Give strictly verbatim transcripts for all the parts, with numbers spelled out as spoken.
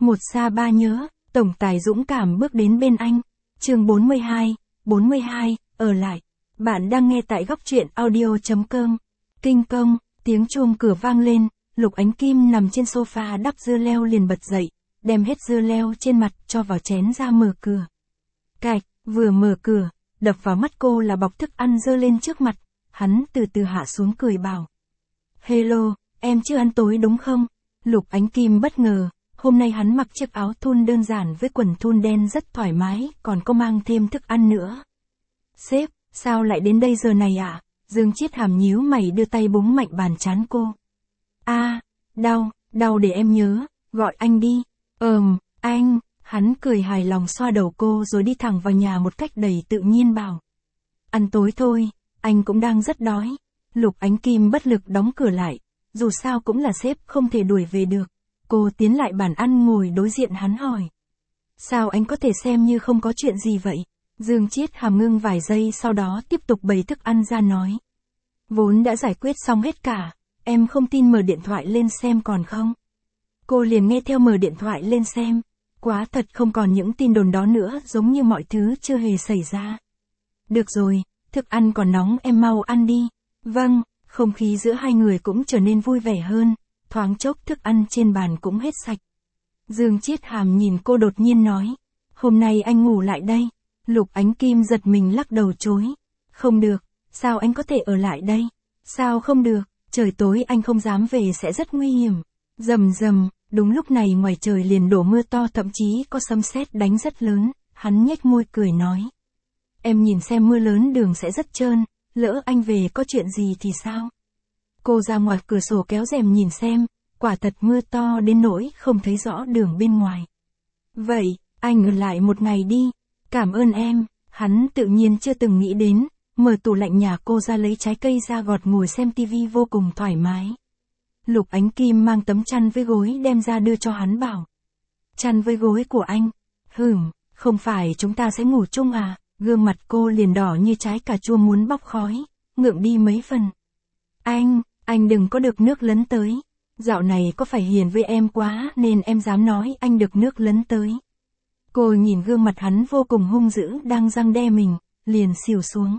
Một xa ba nhớ, tổng tài dũng cảm bước đến bên anh. Chương bốn mươi hai, bốn mươi hai, ở lại. Bạn đang nghe tại góc truyện audio chấm com. Kinh công, tiếng chuông cửa vang lên, Lục Ánh Kim nằm trên sofa đắp dưa leo liền bật dậy, đem hết dưa leo trên mặt cho vào chén ra mở cửa. Cạch, vừa mở cửa, đập vào mắt cô là bọc thức ăn dơ lên trước mặt, hắn từ từ hạ xuống cười bảo. Hello, em chưa ăn tối đúng không? Lục Ánh Kim bất ngờ, hôm nay hắn mặc chiếc áo thun đơn giản với quần thun đen rất thoải mái, còn có mang thêm thức ăn nữa. Sếp, sao lại đến đây giờ này ạ? À? Dương Chiết Hàm nhíu mày đưa tay búng mạnh bàn trán cô. A, à, đau, đau để em nhớ, gọi anh đi. Ừm, anh, hắn cười hài lòng xoa đầu cô rồi đi thẳng vào nhà một cách đầy tự nhiên bảo. Ăn tối thôi, anh cũng đang rất đói. Lục Ánh Kim bất lực đóng cửa lại, dù sao cũng là sếp không thể đuổi về được. Cô tiến lại bàn ăn ngồi đối diện hắn hỏi. Sao anh có thể xem như không có chuyện gì vậy? Dương Chiết Hàm ngưng vài giây sau đó tiếp tục bày thức ăn ra nói. Vốn đã giải quyết xong hết cả, em không tin mở điện thoại lên xem còn không? Cô liền nghe theo mở điện thoại lên xem. Quá thật không còn những tin đồn đó nữa, giống như mọi thứ chưa hề xảy ra. Được rồi, thức ăn còn nóng em mau ăn đi. Vâng, không khí giữa hai người cũng trở nên vui vẻ hơn, thoáng chốc thức ăn trên bàn cũng hết sạch. Dương Chiết Hàm nhìn cô đột nhiên nói, hôm nay anh ngủ lại đây. Lục Ánh Kim giật mình lắc đầu chối. Không được, sao anh có thể ở lại đây? Sao không được, trời tối anh không dám về sẽ rất nguy hiểm. Rầm rầm, đúng lúc này ngoài trời liền đổ mưa to, thậm chí có sấm sét đánh rất lớn, hắn nhếch môi cười nói. Em nhìn xem mưa lớn đường sẽ rất trơn, lỡ anh về có chuyện gì thì sao? Cô ra ngoài cửa sổ kéo rèm nhìn xem, quả thật mưa to đến nỗi không thấy rõ đường bên ngoài. Vậy, anh ở lại một ngày đi. Cảm ơn em, hắn tự nhiên chưa từng nghĩ đến, mở tủ lạnh nhà cô ra lấy trái cây ra gọt ngồi xem tivi vô cùng thoải mái. Lục Ánh Kim mang tấm chăn với gối đem ra đưa cho hắn bảo. Chăn với gối của anh? Hửm, không phải chúng ta sẽ ngủ chung à? Gương mặt cô liền đỏ như trái cà chua muốn bốc khói, ngượng đi mấy phần. Anh, anh đừng có được nước lấn tới. Dạo này có phải hiền với em quá nên em dám nói anh được nước lấn tới. Cô nhìn gương mặt hắn vô cùng hung dữ đang răng đe mình, liền xỉu xuống.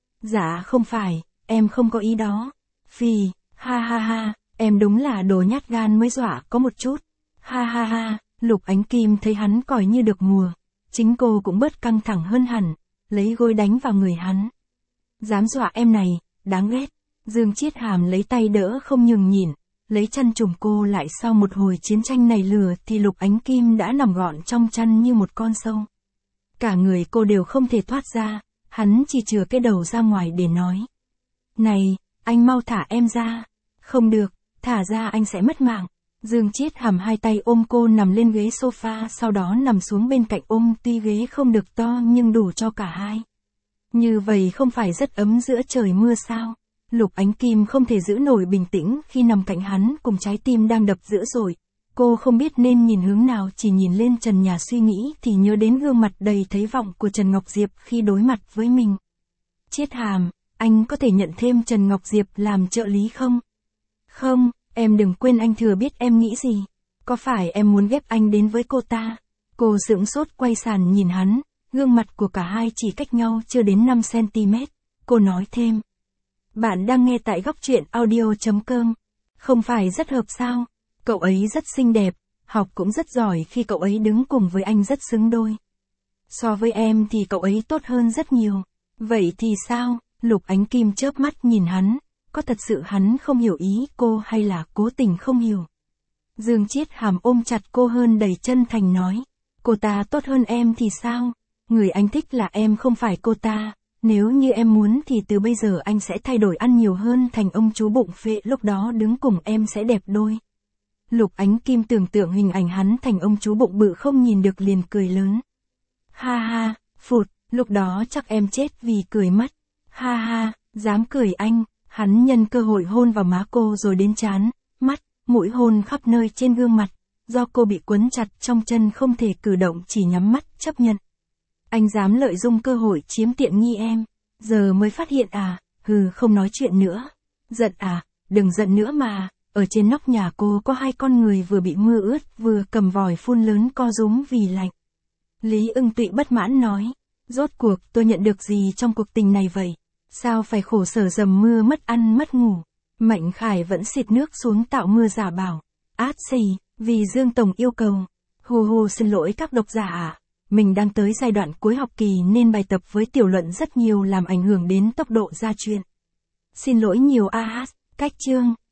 Dạ không phải, em không có ý đó. Phì, ha ha ha, em đúng là đồ nhát gan mới dọa có một chút. Ha ha ha, Lục Ánh Kim thấy hắn còi như được mùa. Chính cô cũng bớt căng thẳng hơn hẳn, lấy gối đánh vào người hắn. Dám dọa em này, đáng ghét. Dương Chiết Hàm lấy tay đỡ không nhường nhịn, lấy chăn trùm cô lại. Sau một hồi chiến tranh này lửa thì Lục Ánh Kim đã nằm gọn trong chăn như một con sâu. Cả người cô đều không thể thoát ra, hắn chỉ chừa cái đầu ra ngoài để nói. Này, anh mau thả em ra. Không được, thả ra anh sẽ mất mạng. Dương Chiết Hàm hai tay ôm cô nằm lên ghế sofa, sau đó nằm xuống bên cạnh ôm, tuy ghế không được to nhưng đủ cho cả hai. Như vậy không phải rất ấm giữa trời mưa sao? Lục Ánh Kim không thể giữ nổi bình tĩnh khi nằm cạnh hắn cùng trái tim đang đập dữ dội. Cô không biết nên nhìn hướng nào, chỉ nhìn lên trần nhà suy nghĩ thì nhớ đến gương mặt đầy thấy vọng của Trần Ngọc Diệp khi đối mặt với mình. Chiết Hàm, anh có thể nhận thêm Trần Ngọc Diệp làm trợ lý không? Không, em đừng quên anh thừa biết em nghĩ gì. Có phải em muốn ghép anh đến với cô ta? Cô sững sốt quay sàn nhìn hắn, gương mặt của cả hai chỉ cách nhau chưa đến năm xăng-ti-mét. Cô nói thêm. Bạn đang nghe tại góc truyện audio chấm com. Không phải rất hợp sao? Cậu ấy rất xinh đẹp, học cũng rất giỏi, khi cậu ấy đứng cùng với anh rất xứng đôi. So với em thì cậu ấy tốt hơn rất nhiều. Vậy thì sao? Lục Ánh Kim chớp mắt nhìn hắn, có thật sự hắn không hiểu ý cô hay là cố tình không hiểu? Dương Chiết Hàm ôm chặt cô hơn đầy chân thành nói. Cô ta tốt hơn em thì sao? Người anh thích là em không phải cô ta. Nếu như em muốn thì từ bây giờ anh sẽ thay đổi ăn nhiều hơn thành ông chú bụng phệ, lúc đó đứng cùng em sẽ đẹp đôi. Lục Ánh Kim tưởng tượng hình ảnh hắn thành ông chú bụng bự không nhìn được liền cười lớn. Ha ha, phụt, lúc đó chắc em chết vì cười mất. Ha ha, dám cười anh. Hắn nhân cơ hội hôn vào má cô rồi đến trán, mắt, mũi, hôn khắp nơi trên gương mặt. Do cô bị quấn chặt trong chân không thể cử động, chỉ nhắm mắt chấp nhận. Anh dám lợi dụng cơ hội chiếm tiện nghi em. Giờ mới phát hiện à? Hừ, không nói chuyện nữa. Giận à? Đừng giận nữa mà. ở trên nóc nhà cô có hai con người vừa bị mưa ướt vừa cầm vòi phun lớn co rúm vì lạnh. Lý Ưng Tụy bất mãn nói, rốt cuộc tôi nhận được gì trong cuộc tình này vậy? Sao phải khổ sở dầm mưa mất ăn mất ngủ? Mạnh Khải vẫn xịt nước xuống tạo mưa giả bảo, át xì, vì Dương Tổng yêu cầu. Hô hô xin lỗi các độc giả ạ. Mình đang tới giai đoạn cuối học kỳ nên bài tập với tiểu luận rất nhiều làm ảnh hưởng đến tốc độ ra chuyện. Xin lỗi nhiều a hát, cách chương.